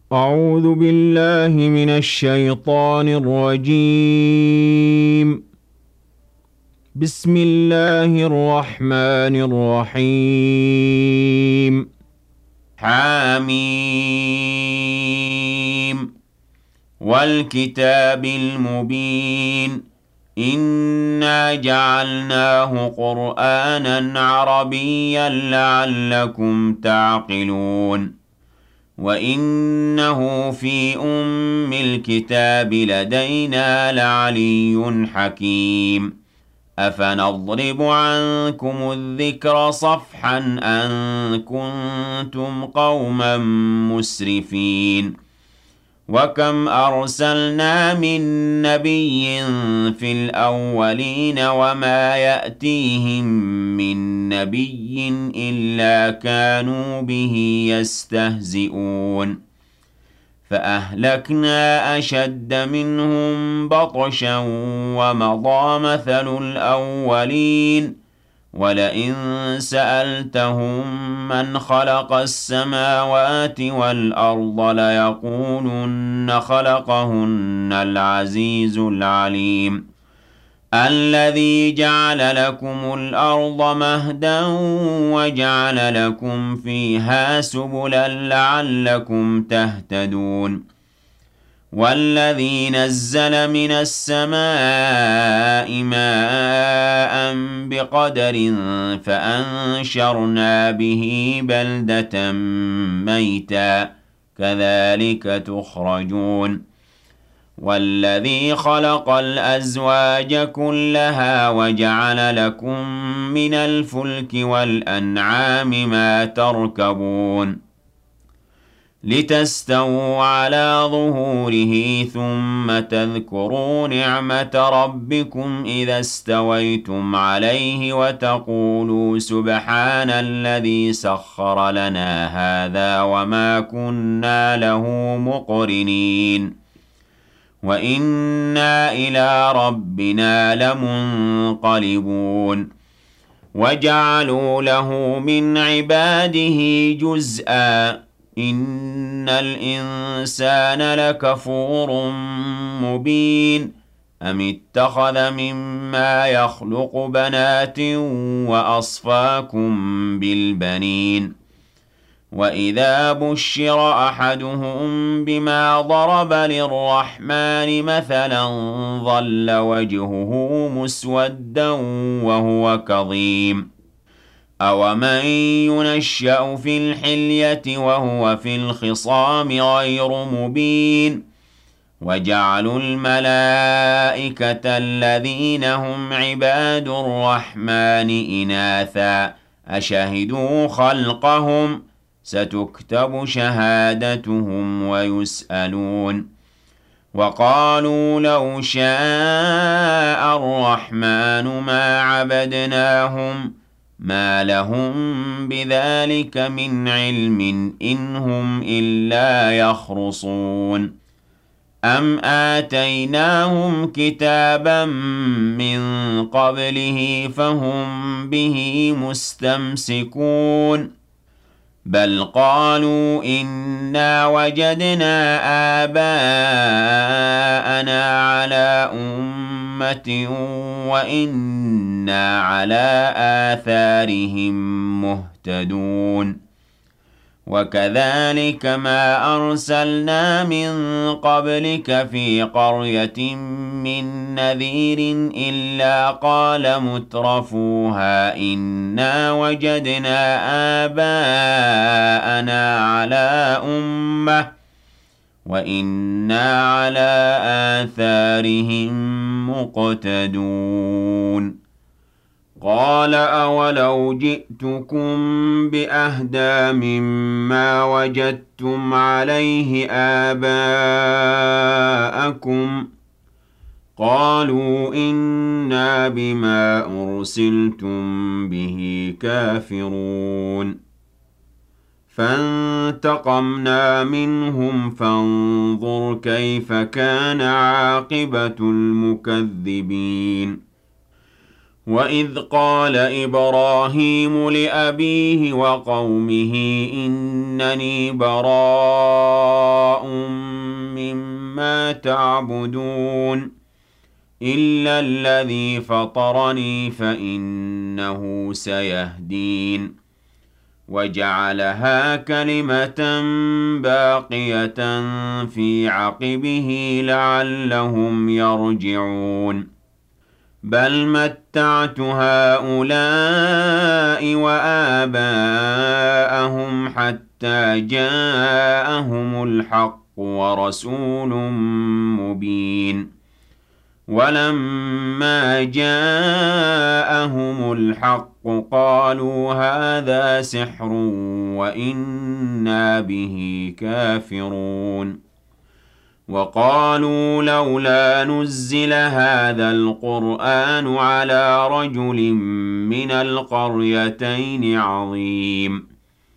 أعوذ بالله من الشيطان الرجيم. بسم الله الرحمن الرحيم. حاميم والكتاب المبين إنا جعلناه قرآنا عربيا لعلكم تعقلون وإنه في أم الكتاب لدينا لعلي حكيم أفنضرب عنكم الذكر صفحا أن كنتم قوما مسرفين وكم أرسلنا من نبي في الأولين وما يأتيهم من نبي إلا كانوا به يستهزئون فأهلكنا أشد منهم بطشا ومضى مثل الأولين ولئن سألتهم من خلق السماوات والأرض ليقولن خلقهن العزيز العليم الذي جعل لكم الأرض مهدا وجعل لكم فيها سبلا لعلكم تهتدون والذي نزل من السماء ماء بقدر فأنشرنا به بلدة ميتا كذلك تخرجون والذي خلق الأزواج كلها وجعل لكم من الفلك والأنعام ما تركبون لتستووا على ظهوره ثم تذكروا نعمة ربكم إذا استويتم عليه وتقولوا سبحان الذي سخر لنا هذا وما كنا له مقرنين وإنا إلى ربنا لمنقلبون وجعلوا له من عباده جزءا إن الإنسان لكفور مبين أم اتخذ مما يخلق بنات وأصفاكم بالبنين وإذا بشر أحدهم بما ضرب للرحمن مثلا ظل وجهه مسودا وهو كظيم أومن ينشأ في الحلية وهو في الخصام غير مبين وجعلوا الملائكة الذين هم عباد الرحمن إناثا أشهدوا خلقهم ستكتب شهادتهم ويسألون وقالوا لو شاء الرحمن ما عبدناهم ما لهم بذلك من علم إن هم إلا يخرصون أم آتيناهم كتابا من قبله فهم به مستمسكون بل قالوا إنا وجدنا آباءنا على أمة وإنا على آثارهم مهتدون وكذلك ما أرسلنا من قبلك في قرية من نذير إلا قال مترفوها إنا وجدنا آباءنا على أمة وإنا على آثارهم مقتدون قال أولو جئتكم بأهدى مما وجدتم عليه آباءكم قالوا إنا بما أرسلتم به كافرون فانتقمنا منهم فانظر كيف كان عاقبة المكذبين وَإِذْ قَالَ إِبْرَاهِيمُ لِأَبِيهِ وَقَوْمِهِ إِنَّنِي بَرَاءٌ مِّمَّا تَعْبُدُونَ إِلَّا الَّذِي فَطَرَنِي فَإِنَّهُ سَيَهْدِينِ وَجَعَلَهَا كَلِمَةً بَاقِيَةً فِي عَقِبِهِ لَعَلَّهُمْ يَرْجِعُونَ بَلْ مَتَّعْتُ هَٰؤُلَاءِ وَآبَاءَهُمْ حَتَّىٰ جَاءَهُمُ الْحَقُّ وَرَسُولٌ مُّبِينٌ وَلَمَّا جَاءَهُمُ الْحَقُّ قَالُوا هَٰذَا سِحْرٌ وَإِنَّا بِهِ كَافِرُونَ وَقَالُوا لَوْلَا نُزِّلَ هَٰذَا الْقُرْآنُ عَلَىٰ رَجُلٍ مِّنَ الْقَرْيَتَيْنِ عَظِيمٍ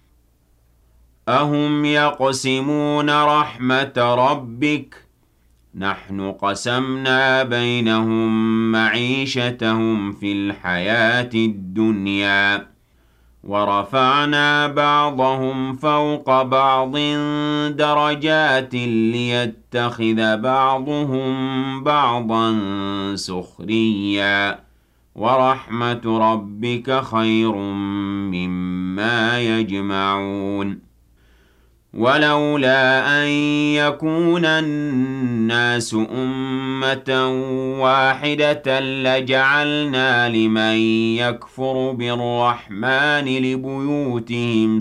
أَهُمْ يَقْسِمُونَ رَحْمَةَ رَبِّكَ ۚ نَحْنُ قَسَمْنَا بَيْنَهُم مَّعِيشَتَهُمْ فِي الْحَيَاةِ الدُّنْيَا ۚ وَرَفَعْنَا بَعْضَهُمْ فَوْقَ بَعْضٍ دَرَجَاتٍ لِّيَتَّخِذَ بَعْضُهُم بَعْضًا سُخْرِيًّا ۗ وَرَحْمَةُ رَبِّكَ خَيْرٌ مِّمَّا يَجْمَعُونَ وَلَوْلَا أَن يَكُونَ النَّاسُ أُمَّةً وَاحِدَةً لَّجَعَلْنَا لِمَن يَكْفُرُ بِالرَّحْمَٰنِ لِبُيُوتِهِمْ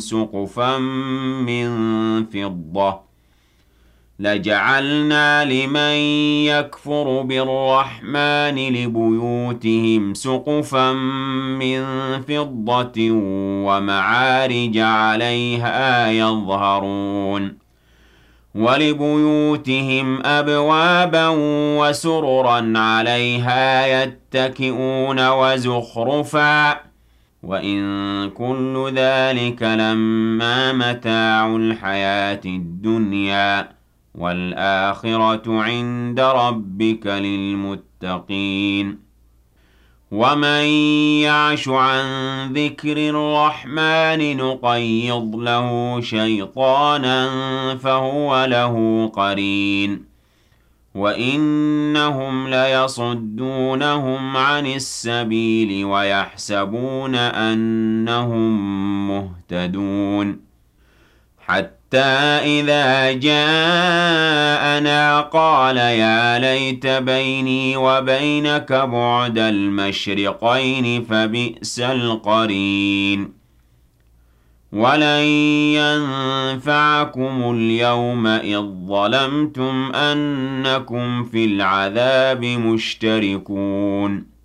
سُقُفًا مِّن فِضَّةٍ وَمَعَارِجَ عَلَيْهَا يَظْهَرُونَ وَلِبُيُوتِهِمْ أَبْوَابًا وَسُرُرًا عَلَيْهَا يَتَّكِئُونَ وَزُخْرُفًا ۚ وَإِن كُلُّ ذَٰلِكَ لَمَّا مَتَاعُ الْحَيَاةِ الدُّنْيَا ۚ وَالْآخِرَةُ عِندَ رَبِّكَ لِلْمُتَّقِينَ وَمَن يَعْشُ عَن ذِكْرِ الرَّحْمَٰنِ نُقَيِّضْ لَهُ شَيْطَانًا فَهُوَ لَهُ قَرِينٌ وَإِنَّهُمْ لَيَصُدُّونَهُمْ عَنِ السَّبِيلِ وَيَحْسَبُونَ أَنَّهُم مُّهْتَدُونَ حَتَّىٰ إِذَا جَاءَنَا قَالَ يَا لَيْتَ بَيْنِي وَبَيْنَكَ بُعْدَ الْمَشْرِقَيْنِ فَبِئْسَ الْقَرِينُ وَلَن يَنفَعَكُمُ الْيَوْمَ إِذ ظَّلَمْتُمْ أَنَّكُمْ فِي الْعَذَابِ مُشْتَرِكُونَ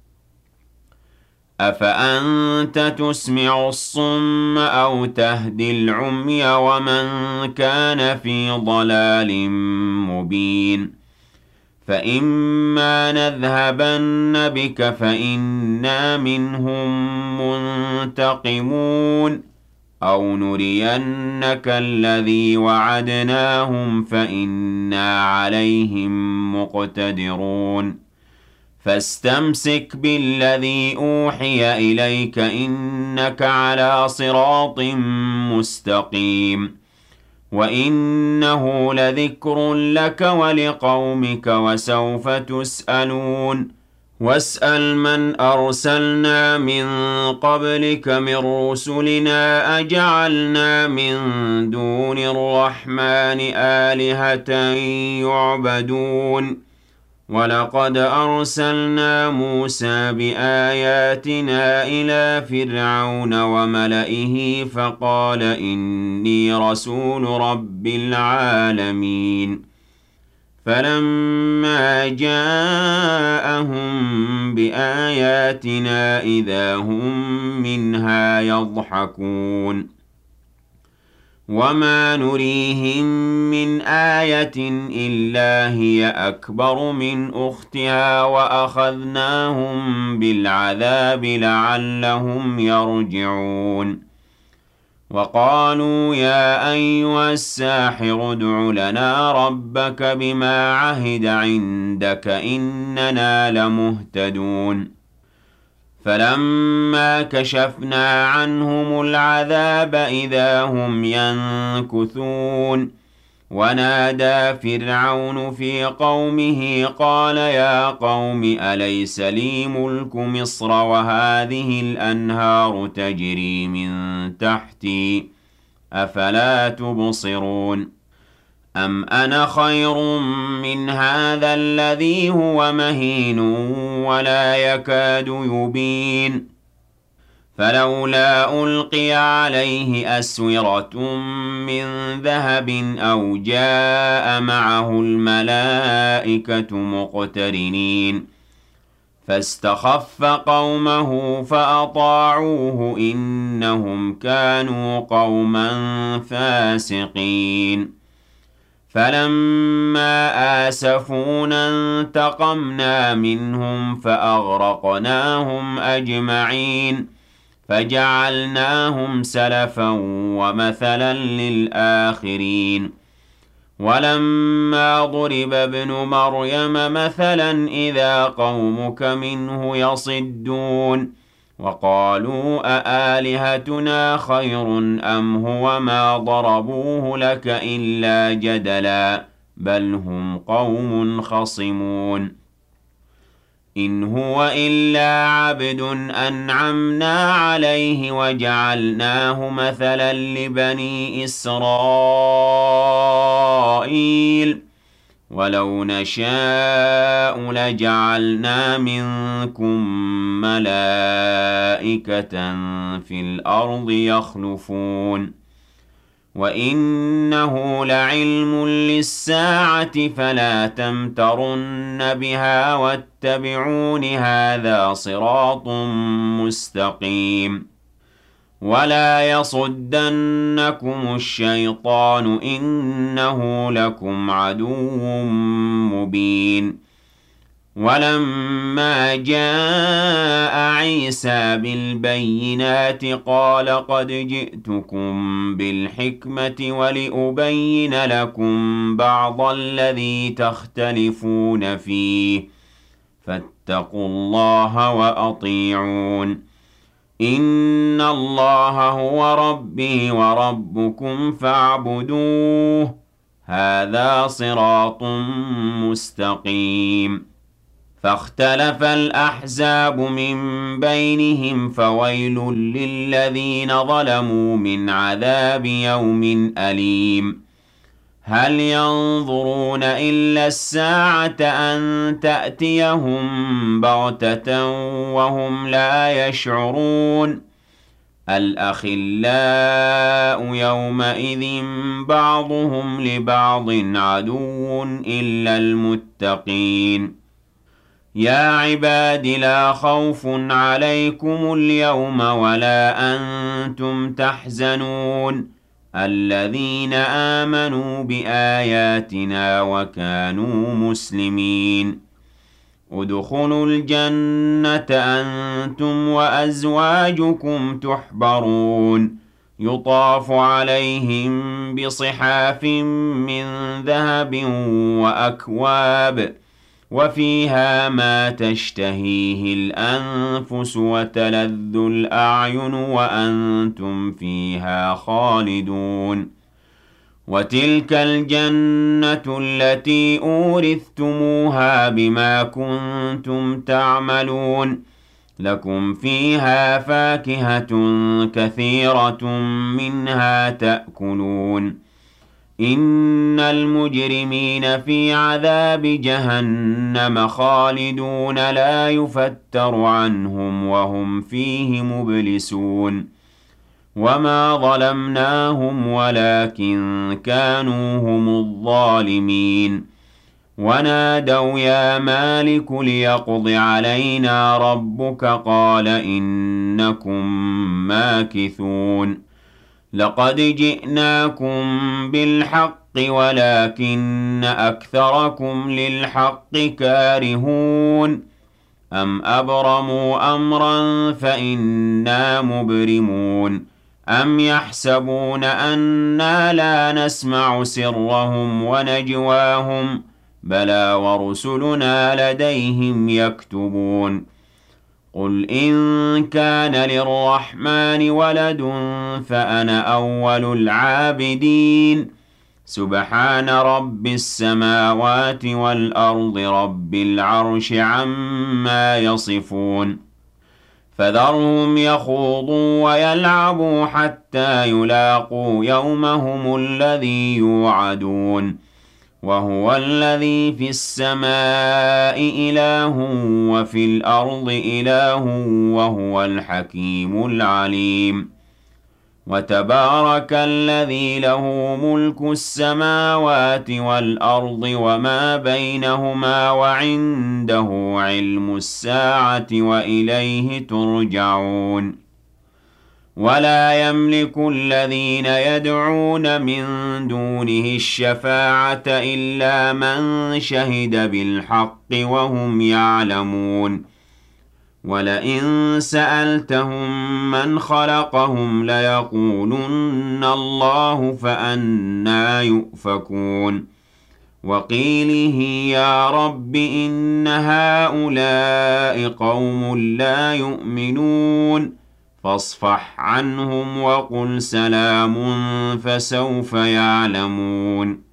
أَفَأَنتَ تُسْمِعُ الصُّمَّ أَوْ تَهْدِي الْعُمْيَ وَمَن كَانَ فِي ضَلَالٍ مُّبِينٍ فَإِمَّا نَذْهَبَنَّ بِكَ فَإِنَّا مِنْهُم مُّنتَقِمُونَ أَوْ نُرِيَنَّكَ الَّذِي وَعَدْنَاهُمْ فَإِنَّا عَلَيْهِم مُّقْتَدِرُونَ فَاسْتَمْسِكْ بِالَّذِي أُوحِيَ إِلَيْكَ إِنَّكَ عَلَىٰ صِرَاطٍ مُّسْتَقِيمٍ وَإِنَّهُ لَذِكْرٌ لَّكَ وَلِقَوْمِكَ وَسَوْفَ تُسْأَلُونَ وَاسْأَلْ مَنْ أَرْسَلْنَا مِن قَبْلِكَ مِن رُّسُلِنَا أَجَعَلْنَا مِن دُونِ الرَّحْمَٰنِ آلِهَةً يُعْبَدُونَ وَلَقَدْ أَرْسَلْنَا مُوسَىٰ بِآيَاتِنَا إِلَىٰ فِرْعَوْنَ وَمَلَئِهِ فَقَالَ إِنِّي رَسُولُ رَبِّ الْعَالَمِينَ فَلَمَّا جَاءَهُم بِآيَاتِنَا إِذَا هُم مِّنْهَا يَضْحَكُونَ وَمَا نُرِيهِم مِّنْ آيَةٍ إِلَّا هِيَ أَكْبَرُ مِنْ أُخْتِهَا وَأَخَذْنَاهُم بِالْعَذَابِ لَعَلَّهُمْ يَرْجِعُونَ وَقَالُوا يَا أَيُّهَ السَّاحِرُ ادْعُ لَنَا رَبَّكَ بِمَا عَهِدَ عِندَكَ إِنَّنَا لَمُهْتَدُونَ فَلَمَّا كَشَفْنَا عَنْهُمُ الْعَذَابَ إِذَا هُمْ يَنكُثُونَ وَنَادَىٰ فِرْعَوْنُ فِي قَوْمِهِ قَالَ يَا قَوْمِ أَلَيْسَ لِي مُلْكُ مِصْرَ وَهَٰذِهِ الْأَنْهَارُ تَجْرِي مِن تَحْتِي ۖ أَفَلَا تُبْصِرُونَ أَمْ أَنَا خَيْرٌ مِّنْ هَٰذَا الَّذِي هُوَ مَهِينٌ وَلَا يَكَادُ يُبِينُ فَلَوْلَا أُلْقِيَ عَلَيْهِ أَسْوِرَةٌ مِّن ذَهَبٍ أَوْ جَاءَ مَعَهُ الْمَلَائِكَةُ مُقْتَرِنِينَ فَاسْتَخَفَّ قَوْمَهُ فَأَطَاعُوهُ إِنَّهُمْ كَانُوا قَوْمًا فَاسِقِينَ فَلَمَّا آسَفُونَا انتَقَمْنَا مِنْهُمْ فَأَغْرَقْنَاهُمْ أَجْمَعِينَ فَجَعَلْنَاهُمْ سَلَفًا وَمَثَلًا لِّلْآخِرِينَ وَلَمَّا ضُرِبَ ابْنُ مَرْيَمَ مَثَلًا إِذَا قَوْمُكَ مِنْهُ يَصِدُّونَ وَقَالُوا أَآلِهَتُنَا خَيْرٌ أَمْ هُوَ مَا ضَرَبُوهُ لَكَ إِلَّا جَدَلًا بَلْ هُمْ قَوْمٌ خَصِمُونَ إِنْ هُوَ إِلَّا عَبْدٌ أَنْعَمْنَا عَلَيْهِ وَجَعَلْنَاهُ مَثَلًا لِّبَنِي إِسْرَائِيلَ وَلَوْ نَشَاءُ لَجَعَلْنَا مِنكُم مَّلَائِكَةً فِي الْأَرْضِ يَخْلُفُونَ وَإِنَّهُ لَعِلْمٌ لِّلسَّاعَةِ فَلَا تَمْتَرُنَّ بِهَا وَاتَّبِعُونِ هَٰذَا صِرَاطٌ مُّسْتَقِيمٌ وَلَا يَصُدَّنَّكُمُ الشَّيْطَانُ ۖ إِنَّهُ لَكُمْ عَدُوٌّ مُّبِينٌ وَلَمَّا جَاءَ عِيسَىٰ بِالْبَيِّنَاتِ قَالَ قَدْ جِئْتُكُم بِالْحِكْمَةِ وَلِأُبَيِّنَ لَكُم بَعْضَ الَّذِي تَخْتَلِفُونَ فِيهِ فَاتَّقُوا اللَّهَ وَأَطِيعُونِ إِنَّ اللَّهَ هُوَ رَبِّي وَرَبُّكُمْ فَاعْبُدُوهُ هَٰذَا صِرَاطٌ مُّسْتَقِيمٌ فَاخْتَلَفَ الْأَحْزَابُ مِن بَيْنِهِمْ فَوَيْلٌ لِّلَّذِينَ ظَلَمُوا مِنْ عَذَابِ يَوْمٍ أَلِيمٍ هَلْ يَنظُرُونَ إِلَّا السَّاعَةَ أَن تَأْتِيَهُم بَغْتَةً وَهُمْ لَا يَشْعُرُونَ الْأَخِلَّاءُ يَوْمَئِذٍ بَعْضُهُمْ لِبَعْضٍ عَدُوٌّ إِلَّا الْمُتَّقِينَ يَا عِبَادِ لَا خَوْفٌ عَلَيْكُمُ الْيَوْمَ وَلَا أَنتُمْ تَحْزَنُونَ الَّذِينَ آمَنُوا بِآيَاتِنَا وَكَانُوا مُسْلِمِينَ ادْخُلُوا الْجَنَّةَ أَنتُمْ وَأَزْوَاجُكُمْ تُحْبَرُونَ يُطَافُ عَلَيْهِم بِصِحَافٍ مِّن ذَهَبٍ وَأَكْوَابٍ وَفِيهَا مَا تَشْتَهِيهِ الْأَنفُسُ وَتَلَذُّ الْأَعْيُنُ وَأَنتُمْ فِيهَا خَالِدُونَ وَتِلْكَ الْجَنَّةُ الَّتِي أُورِثْتُمُوهَا بِمَا كُنتُمْ تَعْمَلُونَ لَكُمْ فِيهَا فَاكِهَةٌ كَثِيرَةٌ مِّنْهَا تَأْكُلُونَ إِنَّ الْمُجْرِمِينَ فِي عَذَابِ جَهَنَّمَ خَالِدُونَ لَا يُفَتَّرُ عَنْهُمْ وَهُمْ فِيهِ مُبْلِسُونَ وَمَا ظَلَمْنَاهُمْ وَلَٰكِن كَانُوا هُمُ الظَّالِمِينَ وَنَادَوْا يَا مَالِكُ لِيَقْضِ عَلَيْنَا رَبُّكَ قَالَ إِنَّكُم مَّاكِثُونَ لَقَدْ جِئْنَاكُم بِالْحَقِّ وَلَٰكِنَّ أَكْثَرَكُمْ لِلْحَقِّ كَارِهُونَ أَمْ أَبْرَمُوا أَمْرًا فَإِنَّا مُبْرِمُونَ أَمْ يَحْسَبُونَ أَنَّا لَا نَسْمَعُ سِرَّهُمْ وَنَجْوَاهُم بَلَىٰ وَرُسُلُنَا لَدَيْهِمْ يَكْتُبُونَ قُلْ إِن كَانَ لِلرَّحْمَٰنِ وَلَدٌ فَأَنَا أَوَّلُ الْعَابِدِينَ سُبْحَانَ رَبِّ السَّمَاوَاتِ وَالْأَرْضِ رَبِّ الْعَرْشِ عَمَّا يَصِفُونَ فَذَرْهُمْ يَخُوضُوا وَيَلْعَبُوا حَتَّىٰ يُلَاقُوا يَوْمَهُمُ الَّذِي يُوعَدُونَ وَهُوَ الَّذِي فِي السَّمَاءِ إِلَٰهٌ وَفِي الْأَرْضِ إِلَٰهٌ وَهُوَ الْحَكِيمُ الْعَلِيمُ وَتَبَارَكَ الَّذِي لَهُ مُلْكُ السَّمَاوَاتِ وَالْأَرْضِ وَمَا بَيْنَهُمَا وَعِندَهُ عِلْمُ السَّاعَةِ وَإِلَيْهِ تُرْجَعُونَ وَلَا يَمْلِكُ الَّذِينَ يَدْعُونَ مِن دُونِهِ الشَّفَاعَةَ إِلَّا مَن شَهِدَ بِالْحَقِّ وَهُمْ يَعْلَمُونَ وَلَئِن سَأَلْتَهُم مَّنْ خَلَقَهُمْ لَيَقُولُنَّ اللَّهُ فَأَنَّىٰ يُؤْفَكُونَ وَقِيلِهِ يَا رَبِّ إِنَّ هَٰؤُلَاءِ قَوْمٌ لَّا يُؤْمِنُونَ فَاصْفَحْ عَنْهُمْ وَقُلْ سَلَامٌ فَسَوْفَ يَعْلَمُونَ